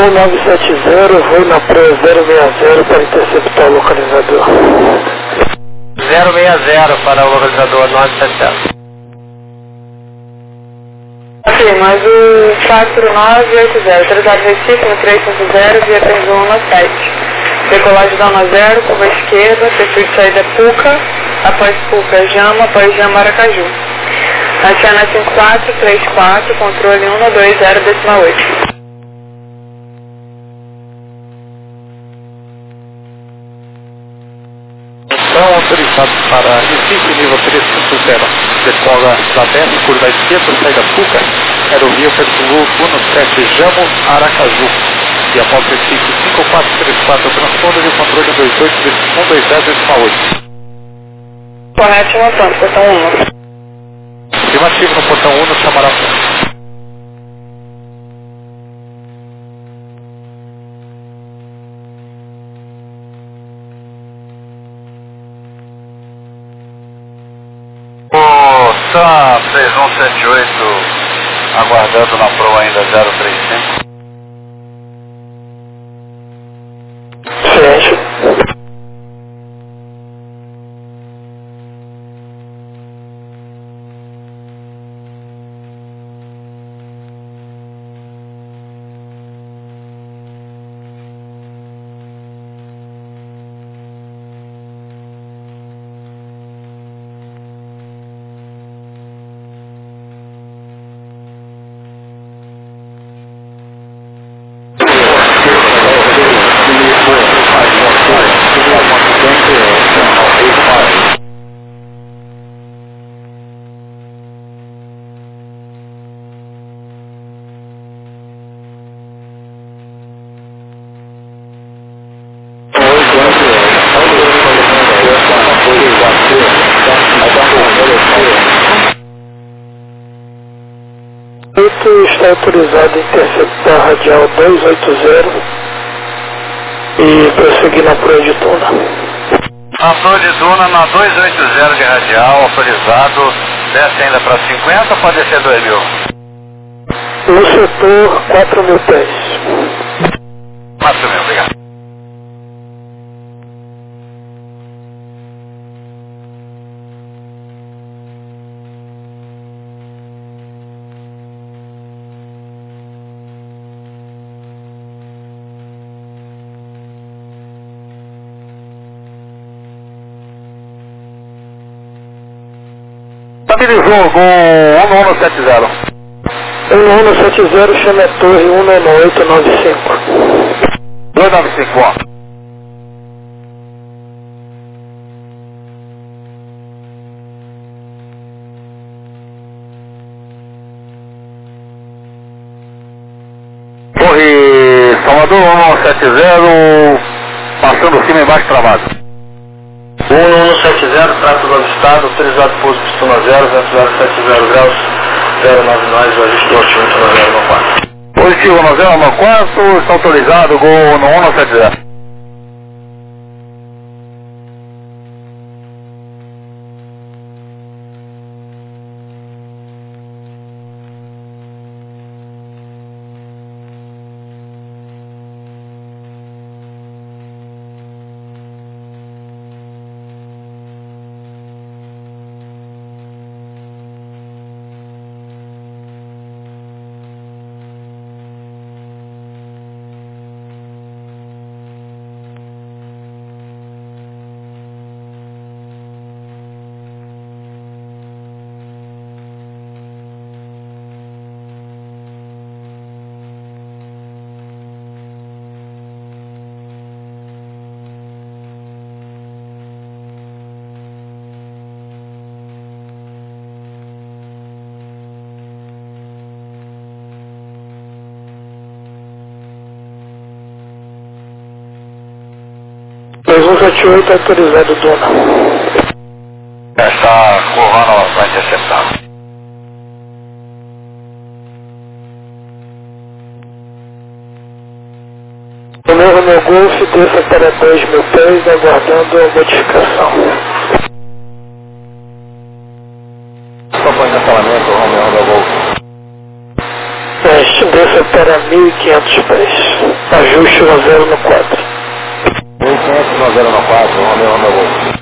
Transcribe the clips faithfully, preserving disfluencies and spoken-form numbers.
Gol nove sete zero, vou na praia zero seis zero para interceptar o localizador. zero seis zero para o localizador nove sete zero. Ok, mais o quatro nove oito zero, autorizado Recife no três cinco zero, via Penzona sete. Decolagem da um zero, curva esquerda, perfil de saída Puca, após Puca, Jama, após Jama, Aracaju. Antena cinco quatro três quatro, controle um dois zero, decimal oito. Então, autorizado para Recife, nível três cinco zero, decola da Bessa, curva esquerda, saída Puca, aerovia Petulu um sete Jamo, Aracaju. E após Recife cinco quatro três quatro, transponder e controle dois oito um dois zero, decimal oito. Correto, montando, portão um. Afirmativo no portão um, no chamará frente. O Sam três um sete oito aguardando na proa ainda zero três cinco. Ciente. Está autorizado a interceptar a radial dois oito zero e prosseguir na proa de Duna. Na proa de Duna, na dois oito zero de radial, autorizado, desce ainda para cinquenta, pode descer dois mil. No setor quatro mil pés. quatro mil, obrigado. Estabilizou com um um sete zero. um um sete zero, chama a torre um nove oito nove cinco. dois nove cinco, ó. Torre Salvador um um sete zero, passando cima e embaixo travado. um um sete zero, trato do avistado, autorizado pouso pistona zero, vento zero sete zero graus, zero nove nove, ajuste altímetro no zero nove quatro. Positivo no zero nove quatro, está autorizado, gol no um sete zero. dois um sete oito, autorizado Duna. Essa curva vai interceptar. Removo meu Golf, desça para dois mil pés, aguardando a modificação. Só põe cancelamento, Romeo, meu Golf. Teste, desça Você opera mil e quinhentos pés. Ajuste no zero no quatro. mil e quinhentos no zero no quatro, Romeu, Romeu Golf.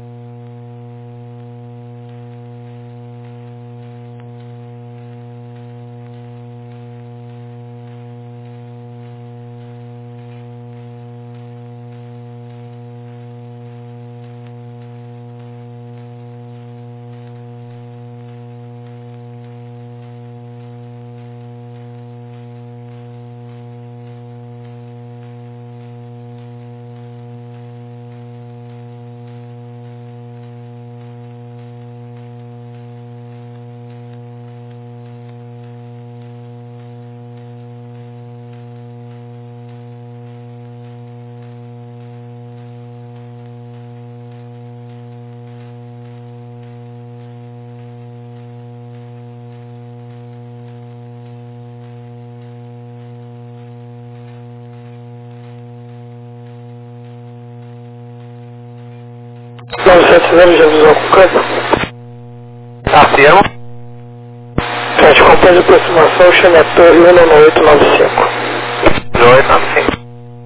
nove sete zero já avisou com o campo? Afirmo. Sete, companhia de aproximação, Xenetor e um nove oito nove cinco. oito nove cinco.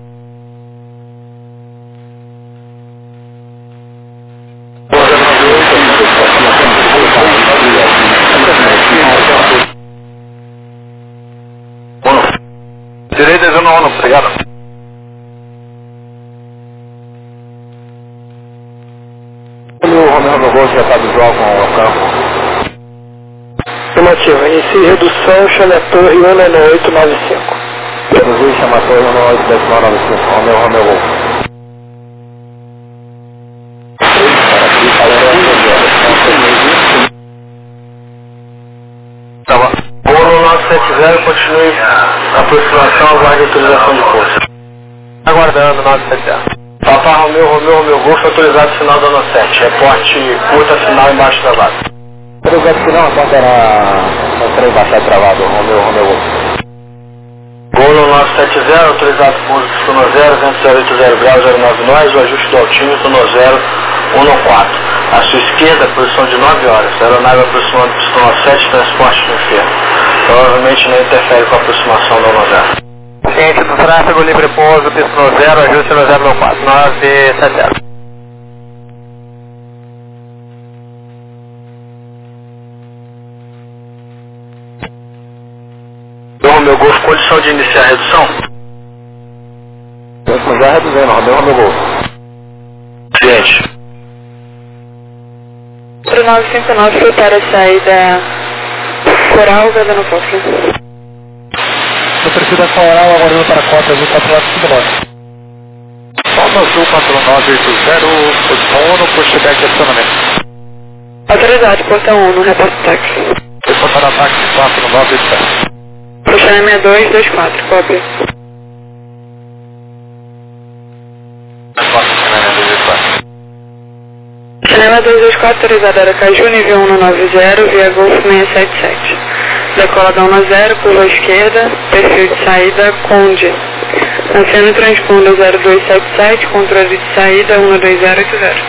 Direita zero um, obrigado. O Romeu no Golf já está visual com o campo. Afirmativo, inicie redução, Xenetor e um nove oito nove cinco. Reduzir, chamator e um nove oito nove cinco. Romeu, Romeu Golf. Tá bom. Bolo nove sete zero, continue a aproximação, aguarde autorização de curso. Aguardando nove sete zero. Papa Romeu, Romeu, Romeu Golf, autorizado sinal da nove sete. Reporte curta sinal embaixo da base. Autorizado sinal, a porta era o trem baixado travado, Romeu, Romeu Golf. Bolo nove sete zero, autorizado pouso pistola zero, vento zero oito zero graus, zero nove nós, o ajuste do altímetro no zero um quatro. À sua esquerda, posição de nove horas, aeronave aproximando pistola sete, transporte do inferno. Provavelmente não interfere com a aproximação da nove zero. Ciente do tráfego, livre pouso, pista no zero, ajuste no zero quatro, nove sete zero. Bom, meu Golf, condição de iniciar a redução? Estamos já reduzindo, Romeu, meu Golf. Ciente. quatro nove cinco nove, prepara a saída Coral, Veda no Fósforo. Eu preciso da Coral, aguardando para a cota azul quatro nove cinco nove. Salto azul quatro nove oito zero, posição um, por chegar aqui acionamento. Autoridade, portão um, no reporte táxi. Reportar ataque quatro nove oito zero. Puxando sessenta e dois vinte e quatro, cópia. Cinema dois dois quatro, autorizado Aracaju, nível um nove zero, via Golf seiscentos e setenta e sete. Decola da um zero, curva esquerda, perfil de saída, Conde. Aceno transponder zero dois sete sete, controle de saída um dois zero oito zero.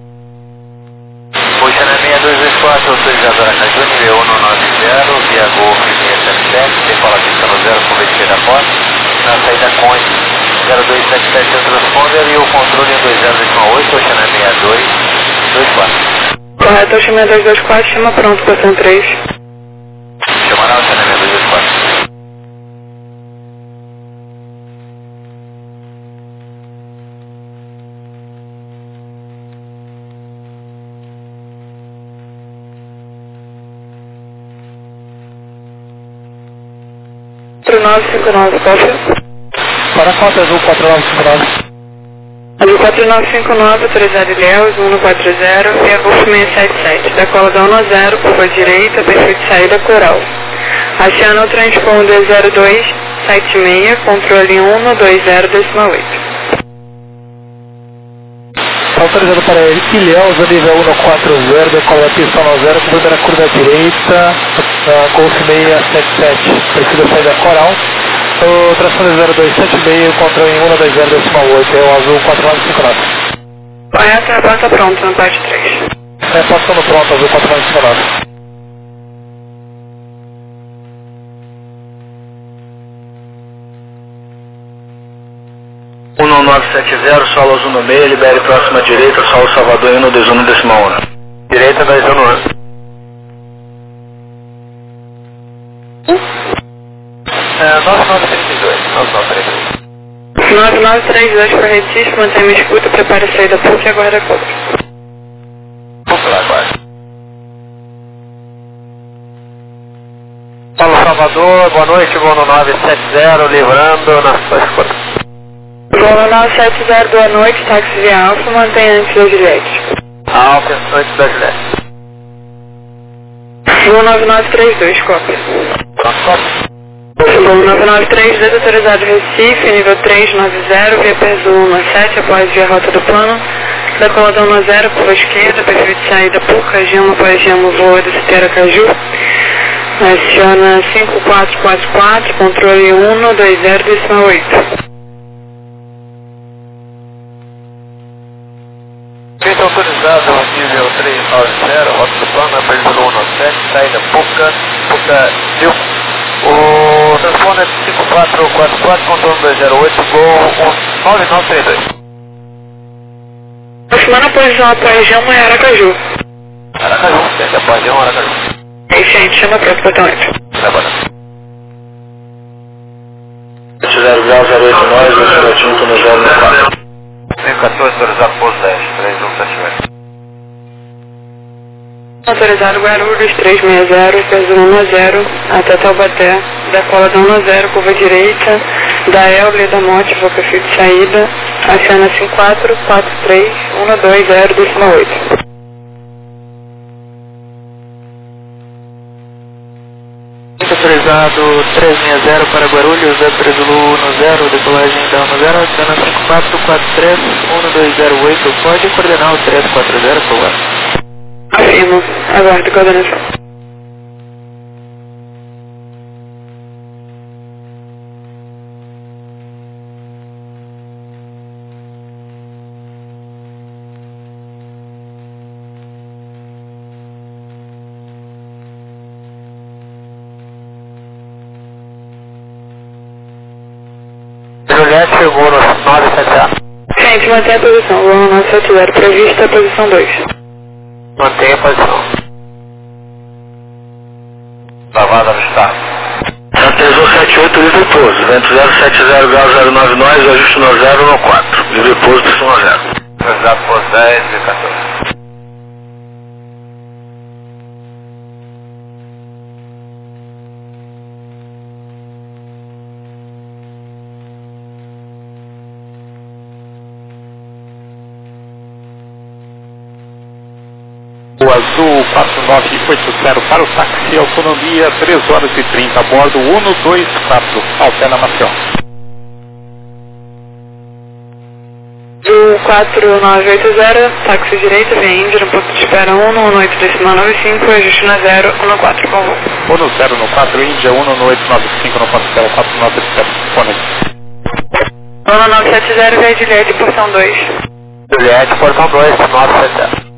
Puxando dois dois quatro, autorizado Aracaju, nível um nove zero, via Golf seiscentos e setenta e sete, decola pista no zero, curva esquerda após, na saída Conde zero dois sete sete, transponder e o controle um dois zero oito, puxando sessenta e dois dois quatro. Correto, chama dois dois quatro, chama pronto, posição três. Chamará o sessenta e dois dois quatro. quatro nove cinco nove, cópia. Para a cota azul quatro nove cinco nove. Azul quatro nove cinco nove, autorizado Ilhéus, um quatro zero, via Golf seiscentos e setenta e sete. Decola da um zero, curva direita, perfil de saída Coral. Aciona o transponder zero dois sete seis, controle um dois zero oito. Autorizado para Ilhéus, nível um quatro zero, decola pista no zero, primeira curva direita, Golf seiscentos e setenta e sete, perfil de saída Coral. O transponder zero dois sete seis, controle em um dois zero oito, é o azul quatro nove cinco nove. Correto, reporta pronto, na parte três. É, passando pronto, azul quatro nove cinco nove. sete zero, solo azul no meio, libere próxima direita, solo Salvador indo dois um décima um. Direita dois um um. É, nove nove três dois, nove nove três dois. nove nove três dois para Recife, mantenha a escuta, prepare a saída P U C e aguarda a cobra. Vamos lá, aguarda. Paulo Salvador, boa noite, voo no nove sete zero, livrando na sua escuta. Voo no nove sete zero, boa noite, táxi via Alfa, mantenha antes da Juliette. Alfa, antes da Juliette. Voo nove nove três dois, cópia. Voo nove nove três dois, autorizado Recife, nível três nove zero, via Perzu um sete, após via rota do plano. Decoladão um zero, curva esquerda, perfil de saída P U C, Gemo após Gemo, voa do Citeira Caju. Aciona cinco quatro quatro quatro, controle um dois zero décima oito. Feito autorizado, nível três nove zero, rota do plano, Perzu um sete, saída P U C, P U C Dil. O transponder é cinco quatro quatro quatro, controle dois zero oito, gol nove nove três dois. Aproximando a posição após Gemo e Aracaju. Aracaju, desce após Gemo, Aracaju. Excelente, chama para o botão oito. Trabalhando. sete zero zero oito nove, você junto no zero quatro. cinco quatorze, autorizado pouso dez, três um sete oito. Autorizado Guarulhos três seis zero, peso um zero, até Taubaté, decola da um zero, curva direita, da Elble da Monte, vou perfil de saída, aciona cinco quatro quatro três um dois zero décima oito. Autorizado três seis zero para Guarulhos, Zé Zulu um zero, decolagem da um zero, aciona cinco quatro quatro três um dois zero oito, pode coordenar o três quatro zero, por favor? Afirmo, aguardo coordenação. Juliette chegou no nove sete zero. Gente, mantenha a posição, voo no nove sete zero, prevista a posição dois. Mantenha a posição. Lavada no estado. três um sete oito, livre pouso. Vento zero sete zero, grau zero nove nove, ajuste no zero no quatro. Livre pouso, pistão no zero. Autorizado pouso dez, V quatorze. O Azul quatro nove oito zero para o táxi, autonomia três horas e trinta, a bordo um dois quatro, Altena Maciel. O quatro nove oito zero, táxi direita, via Índia, no ponto de espera um, um oito décima nove cinco, ajuste na zero, um quatro, com voo. um zero no quatro, Índia um oito nove cinco no ponto zero quatro nove sete, fone. um nove sete zero, via Juliette, portão dois. Juliette, portão dois, nove sete zero.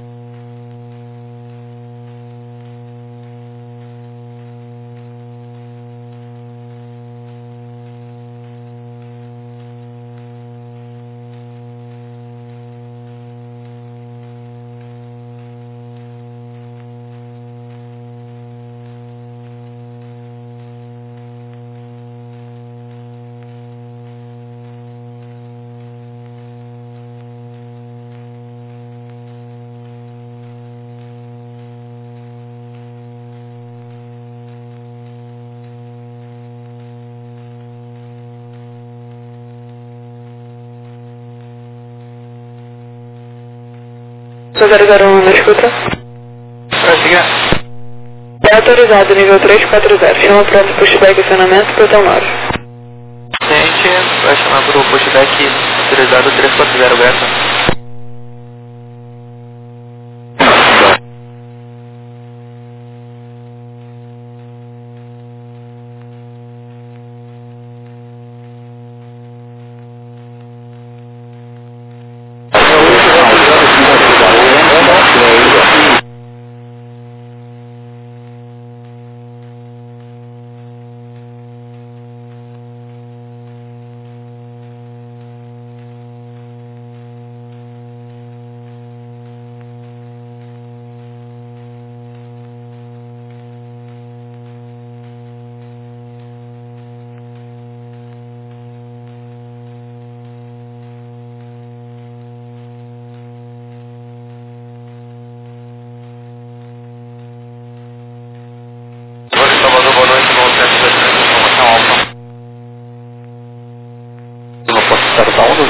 zero zero um na escuta. Vai seguir. É autorizado, nível três quatro zero. Chama pronto pushback acionamento, botão nove. Gente, vai chamar para o pushback autorizado três quatro zero, Greta.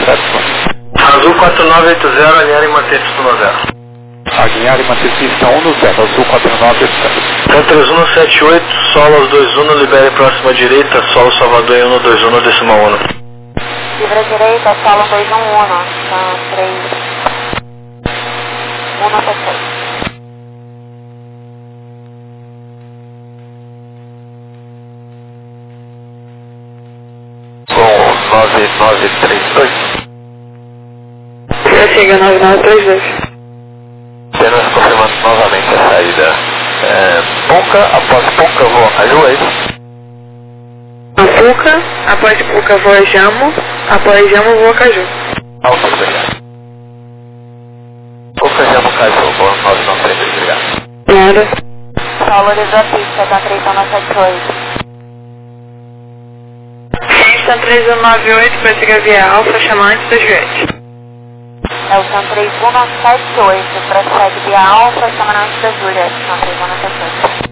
certo. Azul quatro nove oito zero, alinhar e manter pista no zero. Alinhar e manter pista um no zero, Azul quatro nove oito zero. Então três um sete oito, solo aos dois um, libere próxima direita, solo Salvador em um dois um, decimal um. Livre direita, solo dois um um, então três um sete oito. Com nove nove três dois. Chega nove nove três dois. Apenas confirmando novamente a saída. É, Puca, após Puca vou a Caju, é isso? A Puca, após Puca vou a Jamo, após Jamo vou a Caju. Alto, obrigado. Puca, Jamo, Caju, boa nove nove três dois, obrigado. Nada. Solo da pista, tá três um sete oito. Pista três um nove oito, prossiga via Alfa, chamante da Juliette. É o São três um sete oito, prossegue via Alfa, chamante da Juliette, São três um sete oito.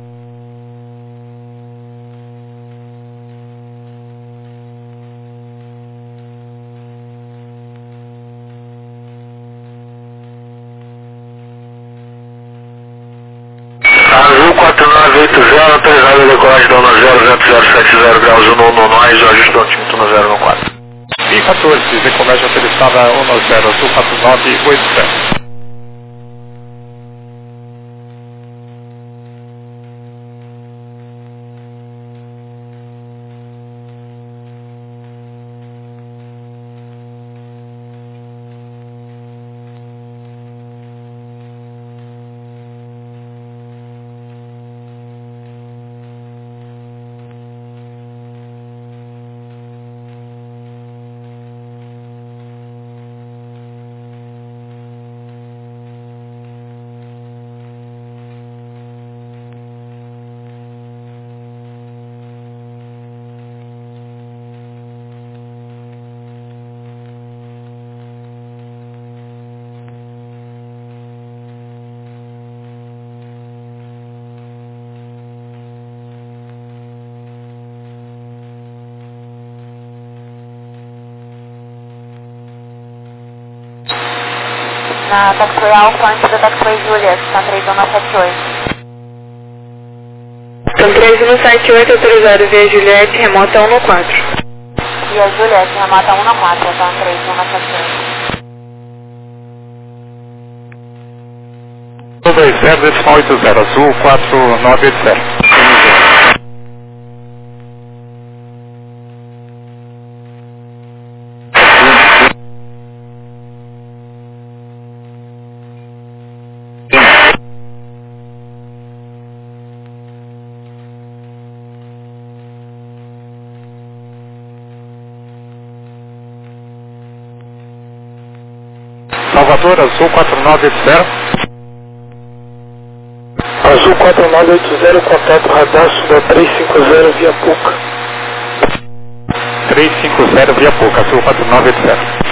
Azul quatro nove oito zero, autorizado a decolagem da ONA zero zero zero sete zero graus um no nós, ajuste do altímetro no zero no quatro. I quatorze, decolagem autorizada um no zero, Azul quatro nove oito zero. Na Taxway Alfa, antes da Taxway Juliette, São três um sete oito. São três um sete oito, autorizado via Juliette, remota um no quatro. Via Juliette, remota um no quatro, São três um sete oito. um dois zero, decimal oito zero, Azul quatro nove oito zero. Salvador, Azul quatro nove oito zero. Azul quatro nove oito zero, contato radar da três cinco zero via Puca. três cinco zero via Puca, Azul quatro nove oito zero.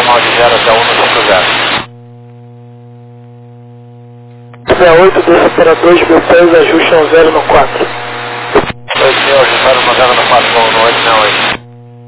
nove zero até um no cinco zero. sessenta e oito, desce para dois mil pés, ajuste um zero no quatro. dois mil, ajustaram no zero no quatro, no oito não oito.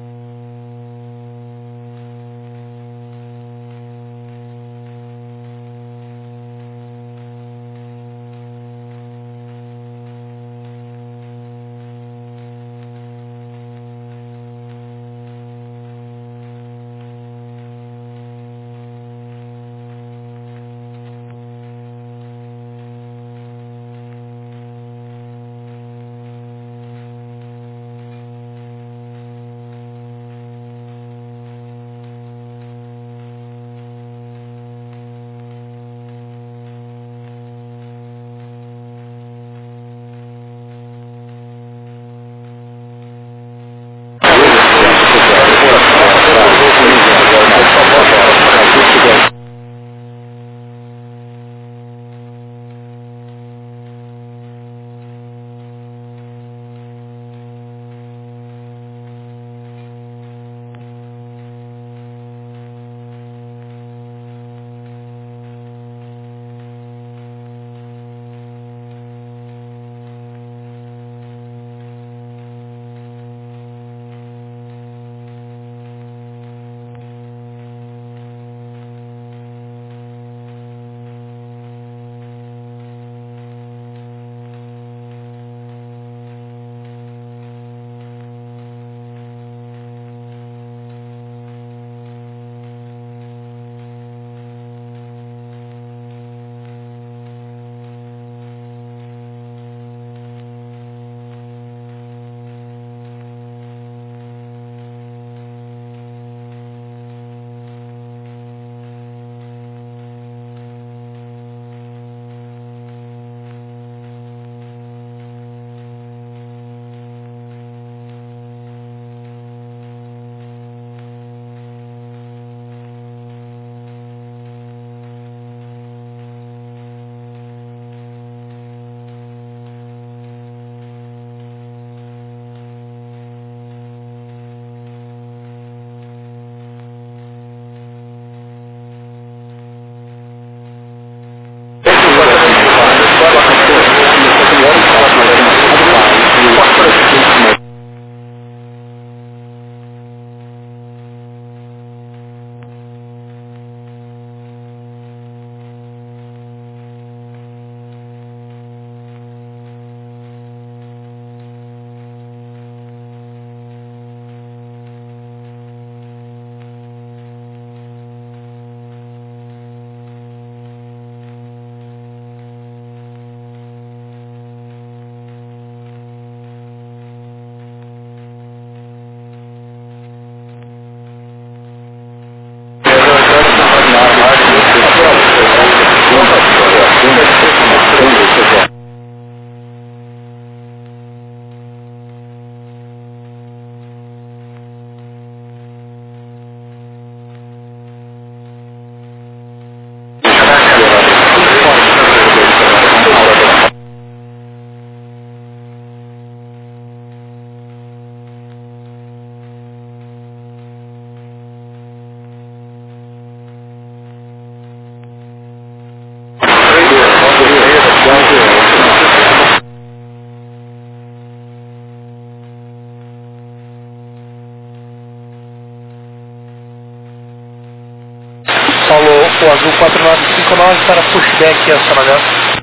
O azul quatro nove cinco nove para pushback acionamento.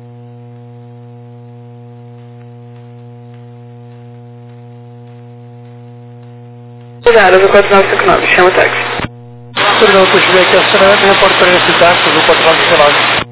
Cuidado, azul quatro nove cinco nove, chama o táxi. Perdão, pushback acionamento, reporte para esse táxi, azul quatro nove cinco nove.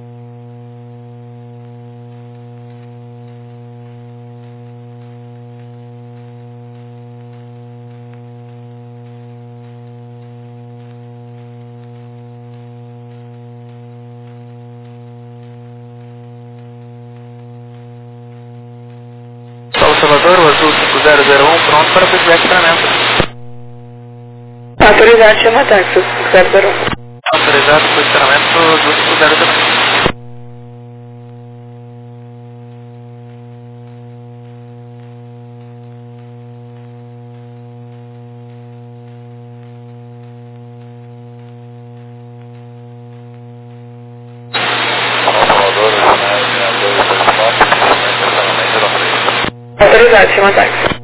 Salvador, o azul cinco zero zero um, pronto para pushback treinamento. Autorizado, chama táxi, cinco zero zero um. Autorizado, posicionamento azul cinco zero zero um. Autorizado, chama táxi.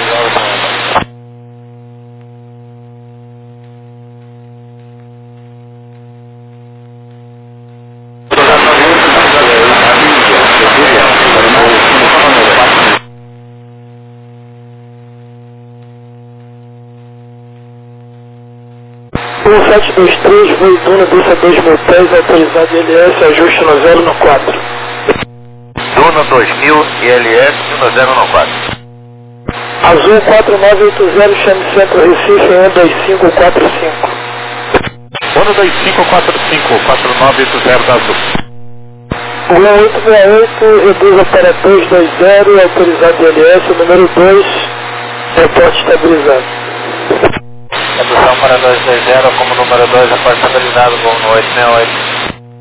um sete dois três, voo Duna, desça dois mil pés, autorizado I L S, ajuste no zero no quatro. Duna dois mil I L S no zero no quatro. Azul quatro nove oito zero, chame centro Recife, um dois cinco quatro cinco. um dois cinco quatro cinco, quatro nove oito zero da Azul. um oito seis oito, reduza para dois dois zero, autorizado I L S, número dois, reporte estabilizado. Redução para dois dois zero, como número dois, reporte estabilizado, voo no oito seis oito.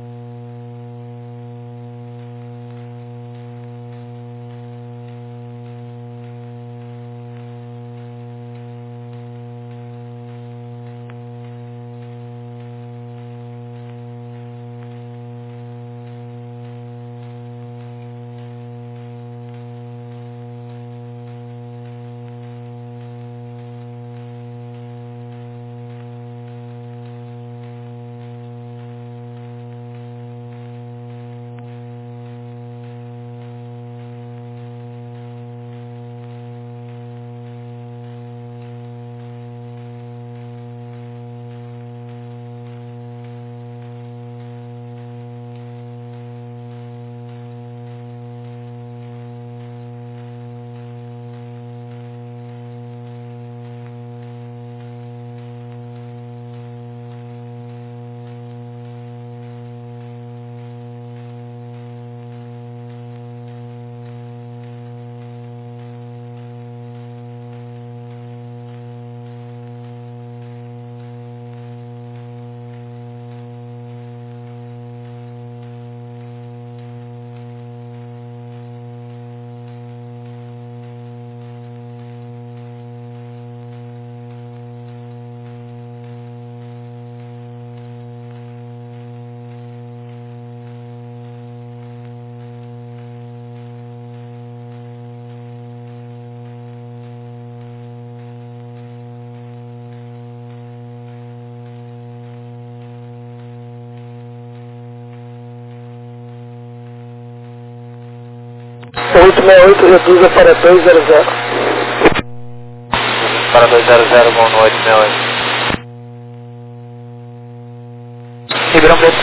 oito seis oito, reduza para dois zero zero. Para dois zero zero, voo no oito seis oito. Ribeirão Preto.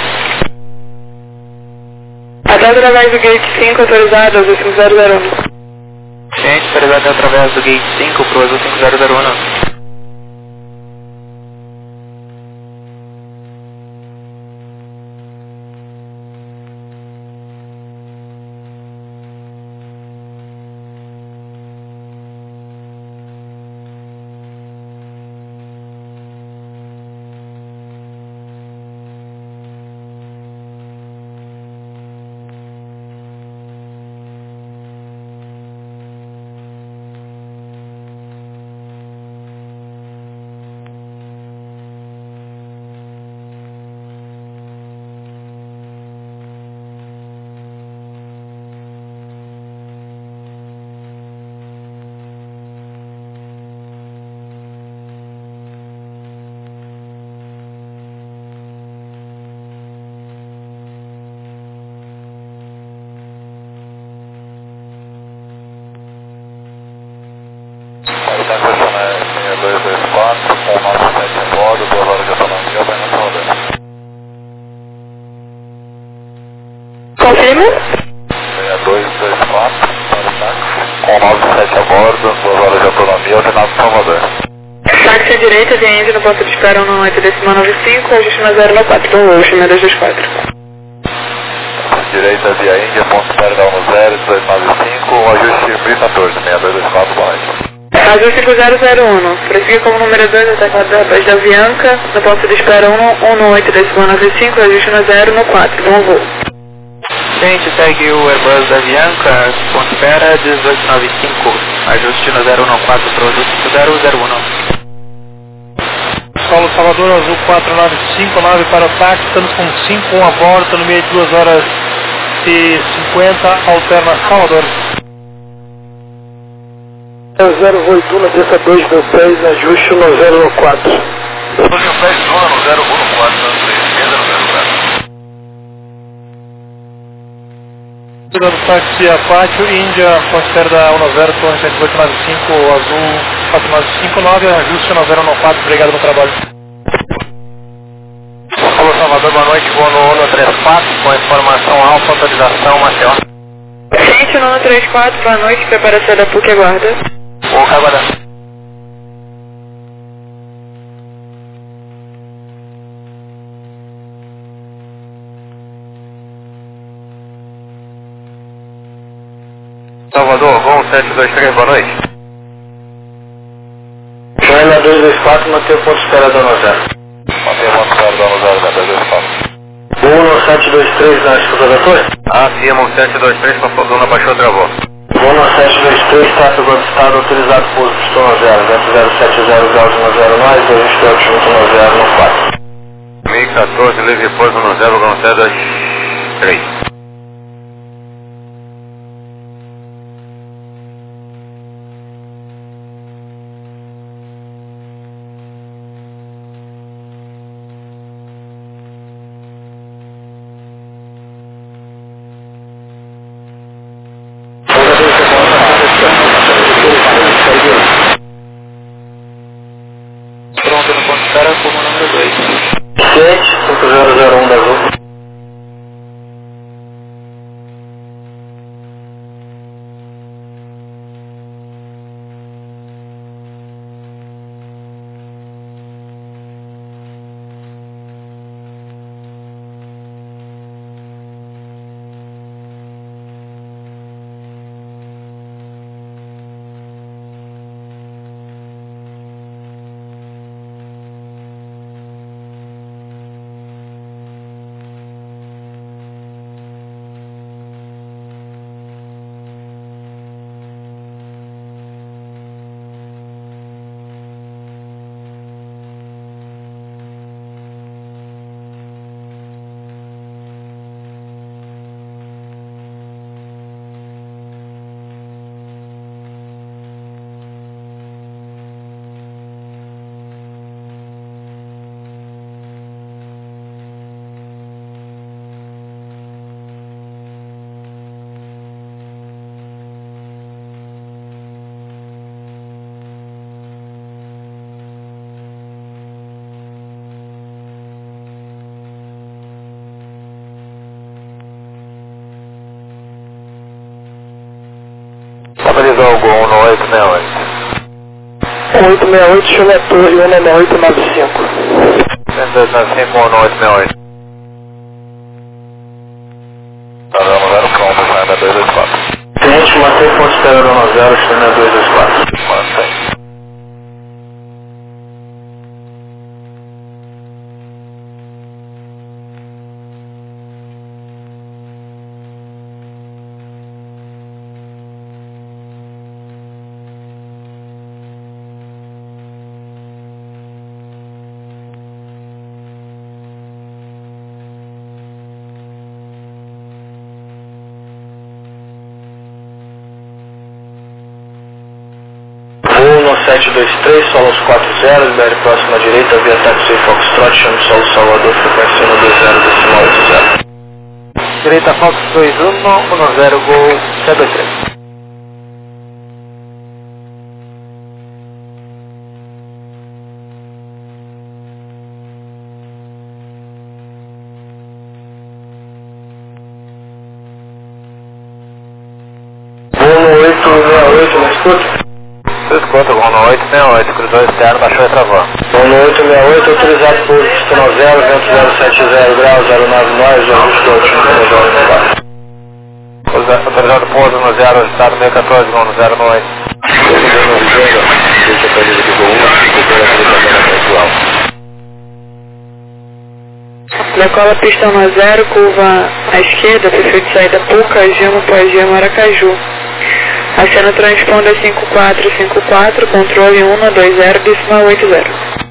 Até através do gate cinco, autorizado, Azul cinco zero zero um. Gente, autorizado através do gate cinco para o Azul cinco zero zero um. dois dois quatro, com nove sete a bordo, duas horas de autonomia, apenas rodando. Confirma? dois dois quatro, com nove sete a bordo, duas horas de autonomia, apenas Salvador. Táxi à direita, via Indy no ponto de espera um oito decimal nove cinco, ajuste na zero no quatro, Dom Ocean, seis dois dois quatro. Direita via Índia, ponto de espera um zero, dois nove cinco, ajuste mil e quatorze, seis dois dois quatro, boa noite. Azul cinco zero zero um, prossiga como número dois, atacado abaixo da Avianca, no ponto de espera um oito decimal nove cinco, ajuste na zero no quatro, bom voo. Gente, segue o Airbus da Avianca, ponto de espera dezoito nove cinco, ajuste na zero um quatro para o Azul cinco zero zero um. Paulo Salvador, Azul quatro nove cinco nove para o táxi, estamos com cinco um a bordo, no meio de duas horas e cinquenta, alterna Salvador. zero oito um, desça dois mil pés, ajuste no zero quatro. dois mil pés, zona no zero um quatro, esquerda no zero quatro. Tirando táxi Apache, Índia, Foster da um zero, torre sete oito nove cinco, azul quatro nove cinco nove, ajuste no zero quatro, obrigado pelo trabalho. Alô Salvador, boa noite, voo no um três quatro, com informação alfa, autorização, Maceió. Gente, no um três quatro, boa noite, preparação da P U C, aguarda. Vou aguardar. Salvador, voo sete dois três, boa noite. Joana dois dois quatro, mantém o ponto de espera da zero. Mantém o ponto de espera da zero, da dois dois quatro. Voo no sete dois três na escuta da torre? Ah, sim, sete dois três, Papadona, baixou, travou. Voo no sete dois três, tráfego avistado, autorizado por pistão zero, vento zero sete zero graus no zero nove, dois instrumentos junto no zero no quatro. mil e quatorze, livre pouso no zero sete dois três. Pronto, no ponto de espera, como número dois. sete cinco zero zero um da azul. Estabilizou o gol no oito seis oito. oito seis oito, chama a torre, um nove oito nove cinco. dois nove cinco, um oito seis oito. Vamos zero pronto, China dois dois quatro. Cliente, mantém o ponto de espera da zero, China dois dois quatro. Mantém. sete dois três, solo os quatro zero, libere próximo à direita, via táxi Foxtrot, chame solo Salvador, frequência no dois zero decimal oito zero. Direita Fox dois um, um zero, gol sete dois três. Voo no oito seis oito, na escuta? Escuta, voo no oito seis oito, cruzou externo, baixou e travou. Voo no oito seis oito, autorizado por pistão zero, vento zero sete zero graus, zero nove nove, ajuste do último no zero quatro. Autorizado pouso no zero, ajustado meio quatorze, voo no zero oito. Deixa a perda de voo um, fica pela cruzamento atual. Decola pista um zero, curva à esquerda, perfil de saída P U C, Gimo, Pós-Gimo, Aracaju. Acena transponder cinco quatro cinco quatro, controle um dois zero, decimal oito zero.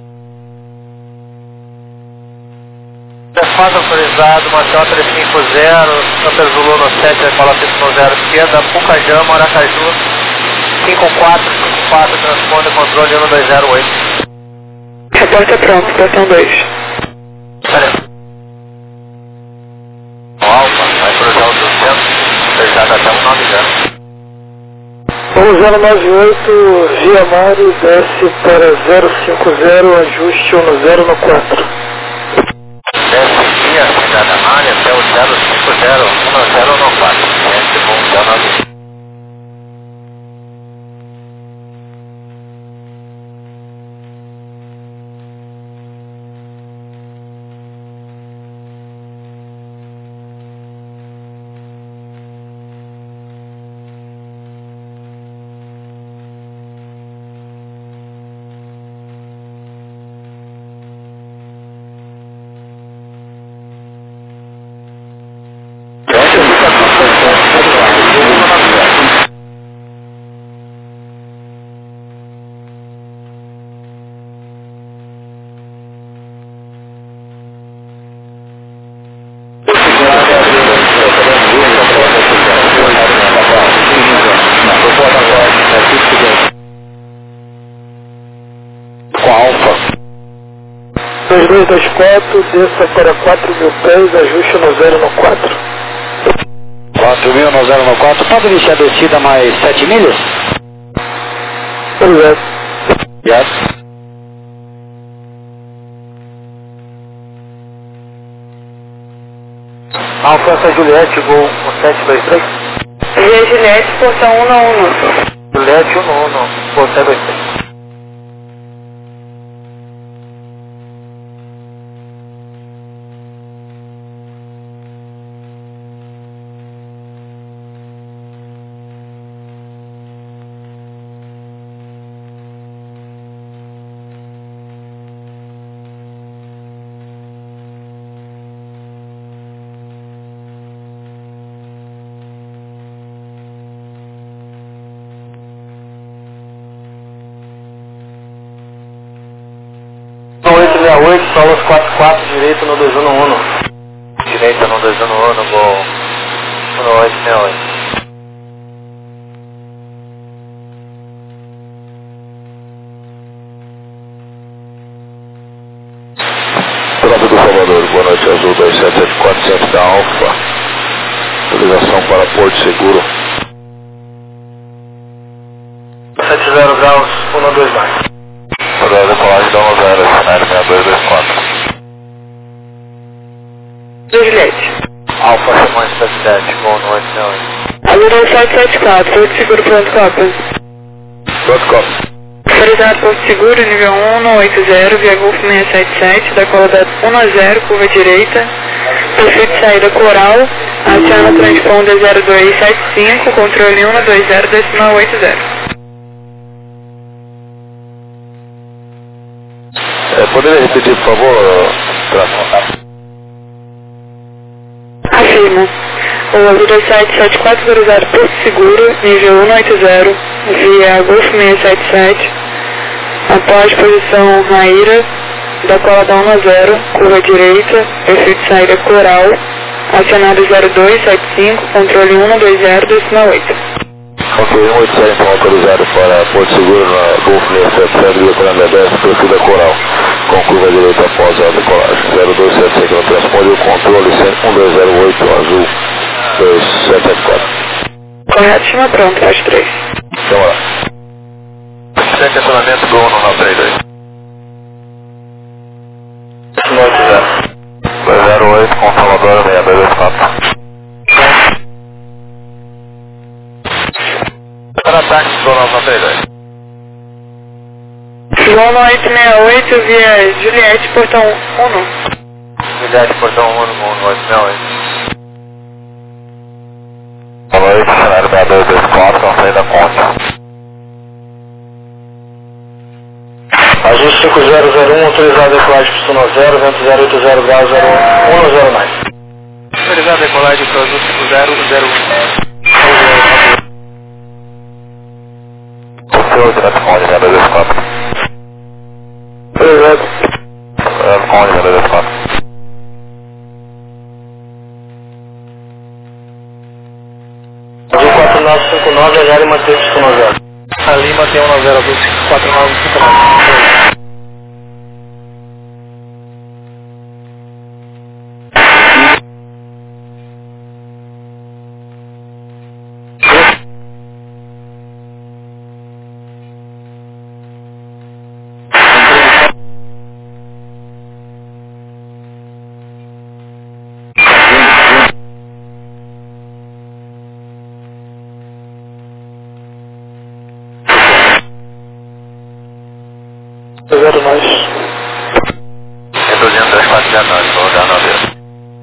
Interface autorizado, Maceió três cinco zero, Santa Zulu no sete, Decola pista no zero, esquerda, Pucajama, Aracaju. cinco quatro cinco quatro, transponder controle um dois zero oito. Reporta pronto, portão dois. Valeu. O Alfa, vai cruzar o duzentos, fechado até um nove zero. O zero nove oito, via Mário, desce para zero cinco zero, ajuste um zero no quatro. Desce via Cidade Amália até o zero cinco zero, um zero no quatro. Desce com o zero nove oito. dois dois dois quatro, desça para quatro mil pés, ajuste no zero no quatro. quatro mil no zero no quatro, pode iniciar a descida mais sete milhas? Obrigado. Yes. Alfa Juliette, gol sete dois três. Via Juliette, portão um no um. Juliette um no um, gol sete dois três. oito seis oito, solos quatro quatro, direito no dois um no um. Direita no dois um no um, gol um oito seis oito. Tropa do Salvador, boa noite, Azul dois sete sete quatro sete da Alfa. Ligação para Porto Seguro. sete zero graus, um dois mais. Para a decolagem da um zero, cenário seis dois dois quatro. Juliette. Alfa Simões sete sete, gol um oito seis oito. Alura sete sete quatro, Porto Seguro, pronto, Copa. Pronto, Copa. Autorizado Porto Seguro, nível um no oito zero, via Golf seis sete sete, da cola da um zero, curva direita. Perfil de saída Coral, aciona transponder zero dois sete cinco, controle um dois zero, decimal oito zero. É, poderia repetir, por favor, tração? Afirmo. O Alura sete sete quatro, autorizado Porto Seguro, nível um oito zero, via Golf seis sete sete, após posição Raíra, da cola da um zero, curva direita, perfil de saída Coral, acionado zero dois sete cinco, controle um dois zero, decimal oito. Ok, um oito zero então autorizado para Porto Seguro na Golf seis sete sete, via Colômbia dez, perfil da Coral, com curva direita após a decolagem. zero dois sete cinco no transponder, o controle um dois zero oito, azul dois sete sete quatro. Correto, chama pronto, faz três. Então lá. Sete acionamento do um nove três dois. oito zero. dois zero oito com Salvador seis dois dois quatro. Para ataque do nove nove três dois. João oito seis oito, via Juliette, portão um. Juliette, portão um no um oito seis oito. Boa noite, cenário seis dois dois quatro, com saída ponte. Ajuste cinco zero zero um, autorizado a decolagem pistona zero, vento zero oito zero graus, zero um no zero mais. Autorizado a decolagem para o azul cinco zero zero um. Seu transponder seis dois dois quatro. Obrigado. Transponder seis dois dois quatro. Azul quatro nove cinco nove, agarre e manter pistona zero. A Lima tem um nove zero dois cinco quatro nove cinco nove. Zero nós. É duzentos e quatro dezenove, vou dar nove.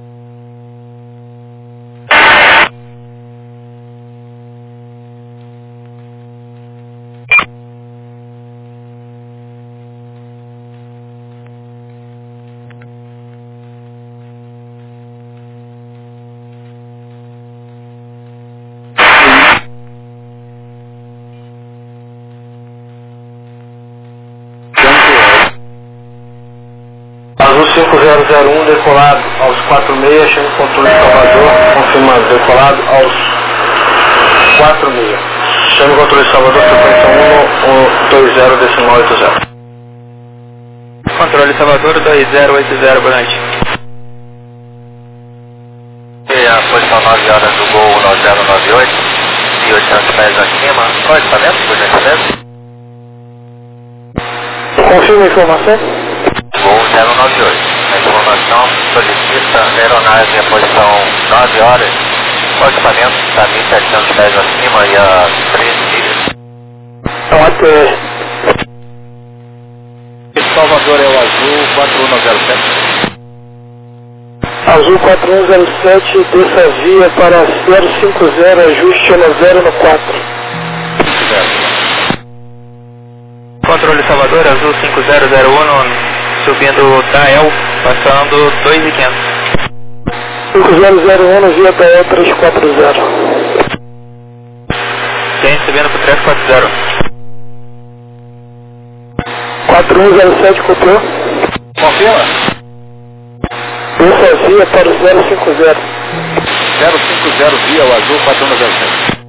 Azul cinco zero zero um, decolado aos quatro seis, chama o controle de Salvador, confirmando, decolado aos quatro seis. Chama o controle de Salvador, frequência um dois zero decimal oito zero. Controle Salvador dois zero oito zero, boa noite. E a posição nove horas do Gol nove zero nove oito, e oitocentos pés acima. Qual é o equipamento, por gentileza? Confirma a informação. Gol zero nove oito. A informação solicita a aeronave a posição nove horas. Qual equipamento está mil e setecentos pés acima e a treze milhas? Então, até Salvador é o Azul quatro um zero sete. Azul quatro um zero sete, desça via para zero cinco zero, ajuste no zero no quatro. Controle Salvador, Azul cinco zero zero um, subindo Tael, passando dois mil e quinhentos. cinco zero zero um, via Tael três quatro zero. Gente, subindo para três quatro zero. quatro um zero sete, copiou. Confirma? Desça via para o zero cinco zero. zero cinco zero via o Azul quatro um zero sete.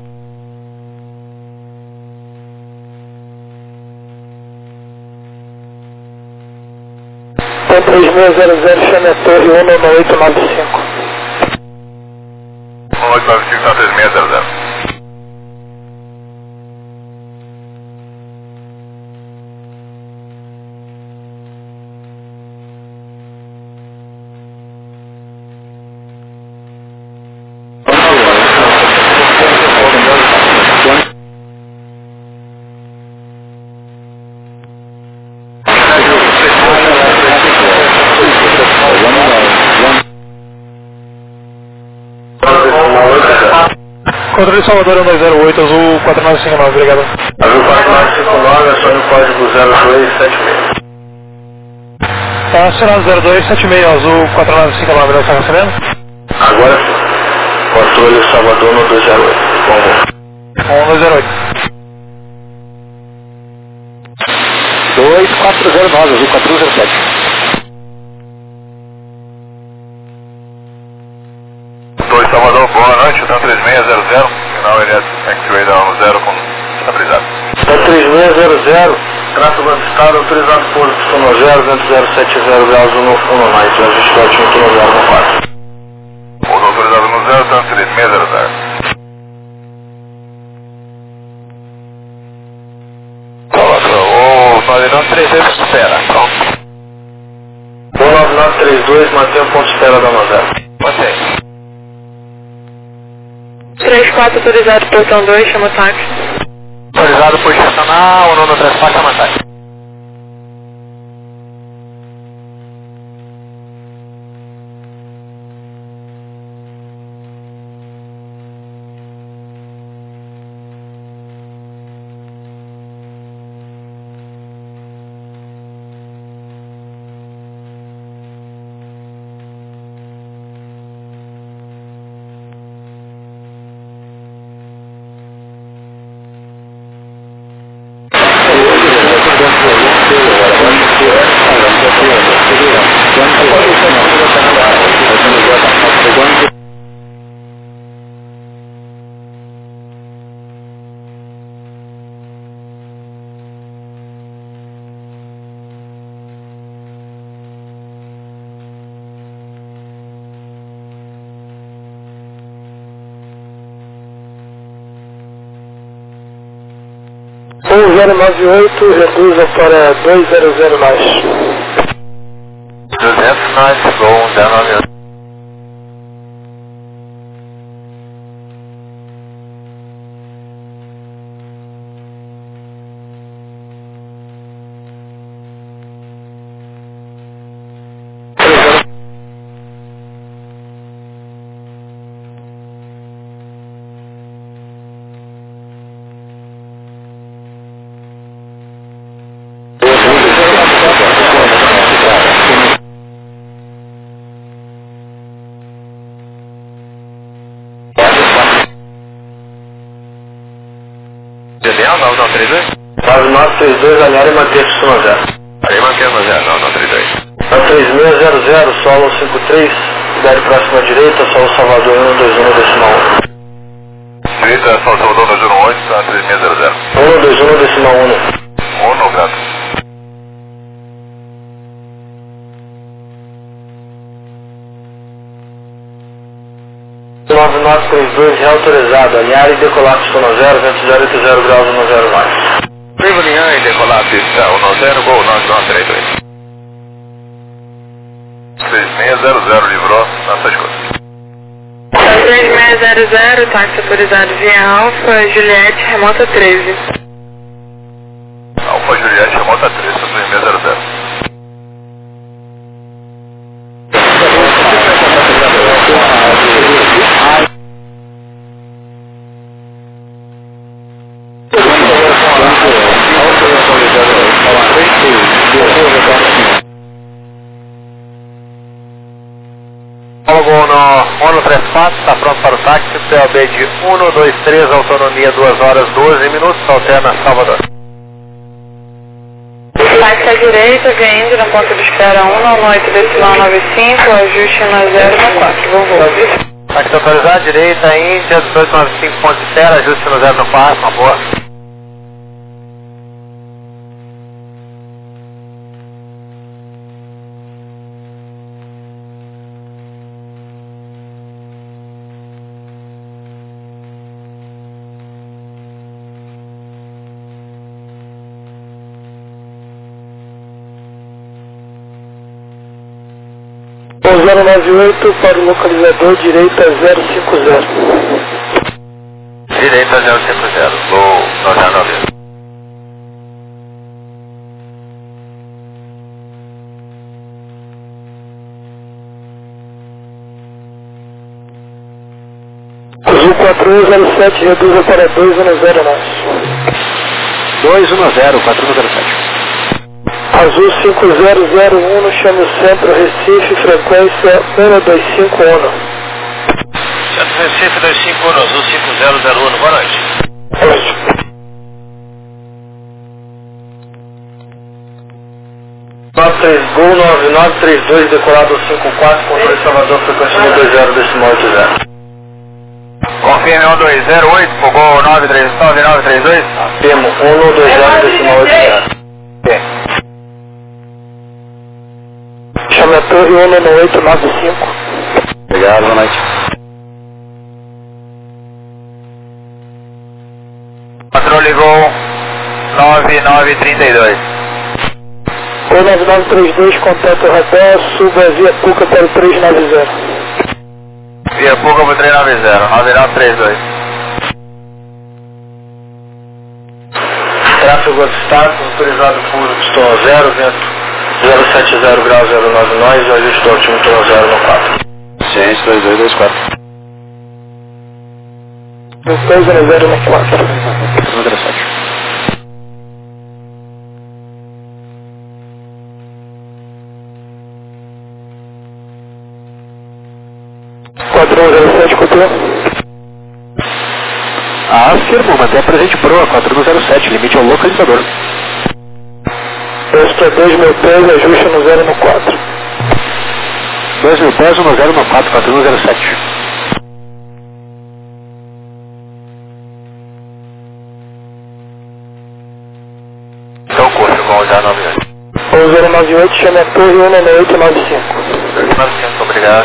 Então três seis zero zero, chame a torre um nove oito nove cinco. um oito nove cinco, três seis zero zero. Controle Salvador um dois zero oito, Azul quatro nove cinco nove, obrigado. Azul quatro nove cinco nove, acione o código zero dois sete seis. Tá acionado zero dois sete seis, Azul quatro nove cinco nove, não está recebendo? Agora sim. Controle Salvador no dois zero oito. Bom, um dois zero oito. dois quatro zero nove, Azul quatro zero sete. dois Salvador, boa noite, então três seis zero zero, final L S X-Ray da zero com estabilizado. então três seis zero zero, trato do estado autorizado por zero zero zero zero sete zero graus um no night, ajuste altímetro no zero no quatro. Pouso autorizado no zero, então três seis zero zero. Coloca o nove nove três dois, espera, pronto. um nove nove três dois, mantém o ponto de espera da zero. Mantém. três quatro autorizado, portão dois, chama o táxi. Autorizado por estacionar, o nono transporte a mantém. um zero nove oito, reduza para duzentos mais. duzentos mais, Gol um zero nove oito. nove nove três dois? nove nove três dois, alinhar e manter sistema zero. Aí mantendo zero, nove nove três dois. nove três seis zero zero, solo cinco três, deve próxima direita, solo Salvador um dois um decimal um. Direita, solo Salvador dois um oito, tá três seis zero zero. um dois um decimal um. um, grato. nove nove três dois, reautorizado, alinhar e decolar sistema zero, vento zero oito zero graus, um zero mais. Primo alinhar e decolar pista um zero, Gol nove nove três dois. três seis zero zero, livrou, nossa escuta. três seis zero zero, táxi autorizado via Alfa, Juliette, remota treze. Alfa Juliette, remota treze, três seis zero zero. Ono três quatro, está pronto para o táxi, P O B de um dois três, autonomia duas horas doze minutos, alterna Salvador. Táxi à direita, vindo na ponta de espera um, oito decimal nove cinco, ajuste na zero no quatro, vou Táxi autorizado, direita, Índia, dezoito nove cinco ponto zero, ajuste no zero no quatro, uma boa. zero nove oito para o localizador, direita zero cinco zero. Direita zero cinco zero, Gol nove zero nove. Azul quatro um zero sete, reduza para dois um zero mais. dois um zero, quatro um zero sete. Azul cinco zero zero um, chame o centro Recife, frequência um dois cinco um. Centro Recife dois cinco um, Azul cinco zero zero um, boa noite. nove três Gol nove nove três dois, decolado cinco quatro, controle Salvador, frequência um dois zero decimal oito zero. Confirme um dois zero oito, Gol nove três nove nove três dois. Temo um dois zero decimal oito zero. Chame a torre um oito nove cinco. Obrigado, boa noite. Controle Gol nove nove três dois. Gol nove nove três dois, contato radar, suba via Puca para o três nove zero. Via Puca para o três nove zero, nove nove três dois. Tráfego avistado, autorizado por pistão zero, vento zero sete zero graus zero nove nós, e ajuste altímetro zero no quatro. Ciência dois dois dois quatro. dois zero zero no quatro. zero sete. quatro um zero sete, controle. Ah, afirmo, manter presente proa, quatro um zero sete, limite ao localizador. Dois para dois mil pés, ajuste no zero no quatro. dois mil pés, um zero no quatro, quatro um zero sete. Então curso, Gol zero nove oito. um zero nove oito, chame a torre um oito nove cinco. dois nove cinco, obrigado.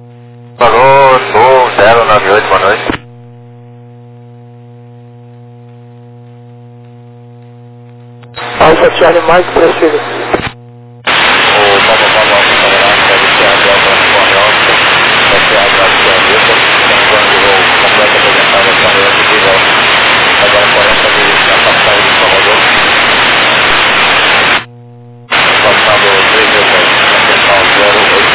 Valor, Gol zero nove oito, boa noite. Alfa Charlie Mike, prossiga. O Papa Papa Alfa Paraná, deve ser a Delta Uniforme Alfa, deve ser a Delta Violeta, tem um plano de voo completo apresentado a Flamengo de volta. Agora quarenta mil na passagem de Salvador. Passado três mil metros, na central zero oito.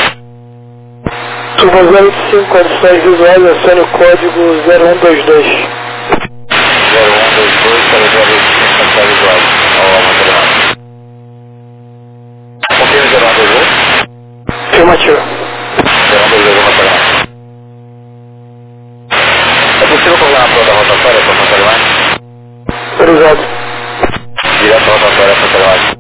Suba zero oito cinco, condições visuais, acione o código zero um dois dois. zero um dois dois, zero zero oito cinco, condições visuais. Olá, Montevideo. Confirme zero um dois dois. Afirmativo. zero um dois dois, Montevideo. É possível colocar a prova rotatória para Montevideo? Autorizado. Direto rotatória para Montevideo.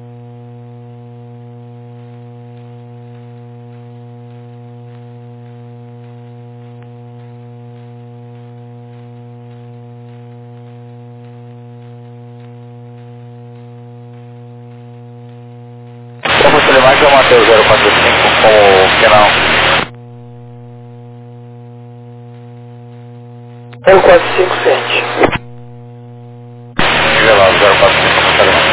Vamos levar que eu matei o zero quatro cinco com o canal. zero quatro cinco sete. Nível lá, zero quatro cinco, vamos levar.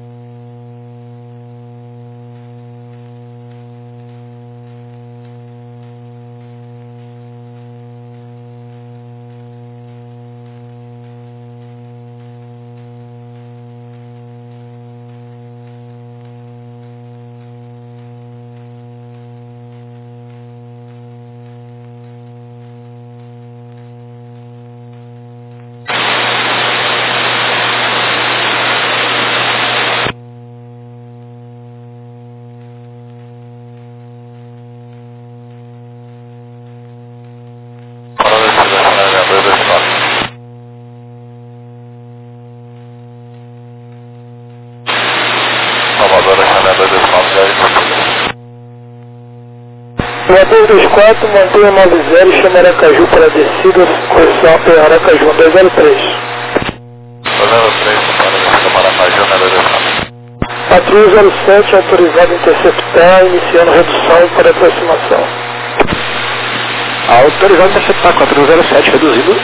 dois dois quatro, mantenha nove zero e chama Aracaju para descida, posição é Aracaju dois zero três. dois zero três, para Aracaju, dois zero quatro. Patrulha zero sete, autorizado a interceptar, iniciando redução para aproximação. Autorizado a interceptar, quatro zero sete, reduzido.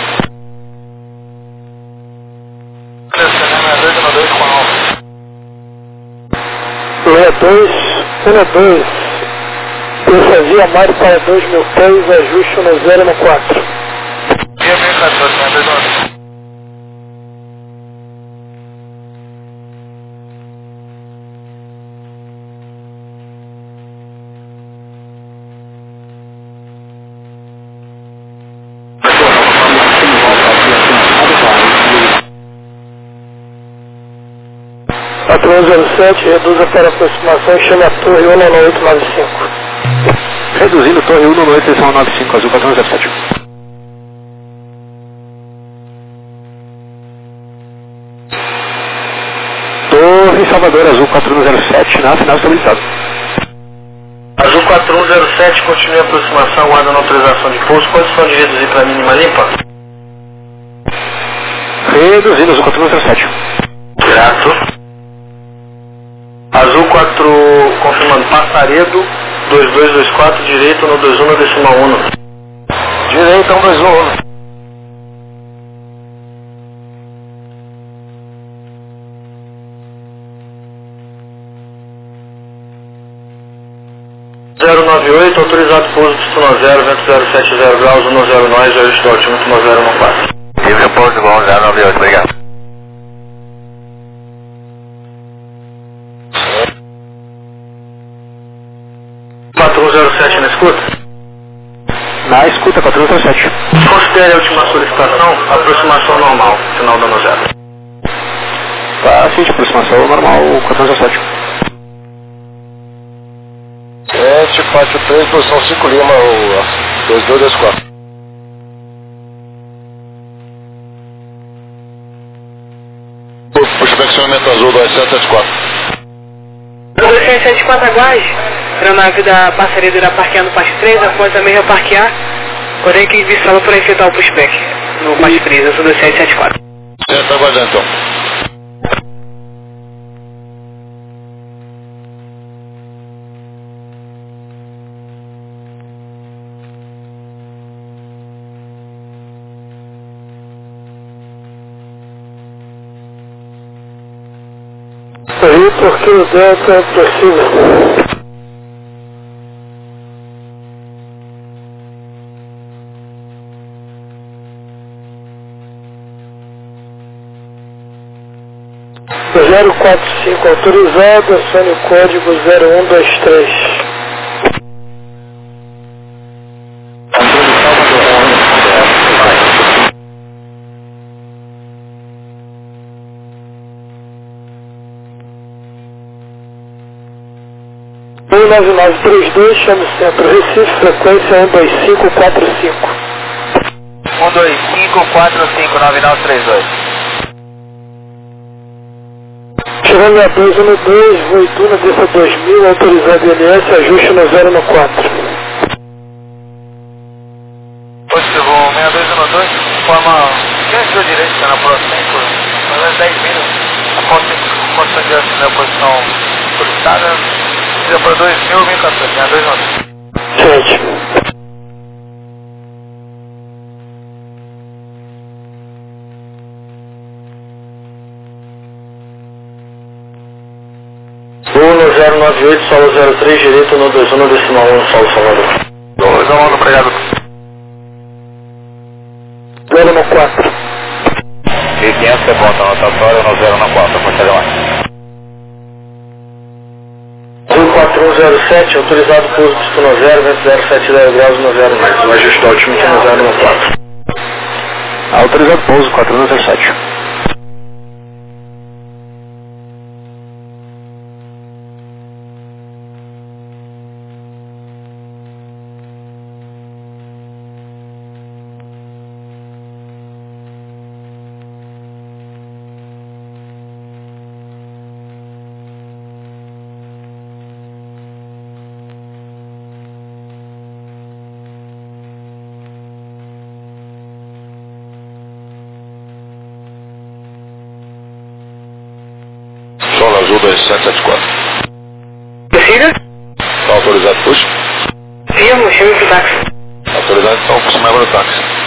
sessenta e dois, sessenta e dois. Eu fazia mais para dois mil pés, ajuste no zero no quatro. quatro zero sete, reduza para aproximação e chama a torre um nove oito nove cinco. Reduzindo, torre um nove oito nove cinco, azul quatro zero sete. Torre Salvador, azul quatro zero sete, na final estabilizado. Azul quatro zero sete, continue a aproximação, aguarda na autorização de pouso, condição de reduzir para a mínima limpa. Reduzindo, azul quatro zero sete. Grato. Azul quatro, confirmando, Passaredo, dois dois dois quatro, direito no dois um na decimal um. Direito um dois um. zero nove oito, autorizado pouso destino zero, vento zero sete zero graus, um zero nove, zero estou altimetro um zero um quatro. Nível pouso bom, zero nove oito, obrigado. quatro zero sete na escuta? Na escuta, quatro zero sete. Considere a última solicitação, aproximação normal, final dano zero. Tá, sim, de aproximação normal, quatro zero sete. sete, quatro três, posição cinco Lima, o dois dois dois quatro. Pushback acionamento azul, dois sete sete quatro. dois sete sete quatro, aguarde. Aeronave da Passaredo irá parquear no Pasto três, após também já parquear, porém que visava para efetuar o pushback no Pasto três, eu sou dois sete sete quatro. Certo, aguardando então. Rio por Kilo Delta, prossiga. zero quatro cinco autorizado, acione o código zero um dois três. um nove nove três dois, chama o centro Recife, frequência um dois cinco quatro cinco. um dois cinco quatro cinco nove nove três dois. Chegando a dois um dois, Voituna, desça dois mil, autorizado I N S, ajuste no zero no quatro. Positivo seis dois um dois, forma quem entrou direito, está na próxima, mais ou menos dez minutos. A condição de assumir a posição solicitada, precisa para dois mil, mil e quatorze, seis dois um dois. Gente. um zero nove oito, solo zero três, direito no dois um, decimal um, solo Salvador. dois um, obrigado. zero no quatro. mil e quinhentos, você bota a notatória no zero no quatro, pode fazer mais. um quatro um zero sete, autorizado pouso pistona zero, vento zero sete zero graus no zero mais, o ajuste altímetro no zero no quatro. Autorizado pouso quatro um zero sete. Solo Azul dois sete sete quatro. Prossiga. Está autorizado push? Firmo, chama o táxi. Autorizado então, por cima agora o táxi.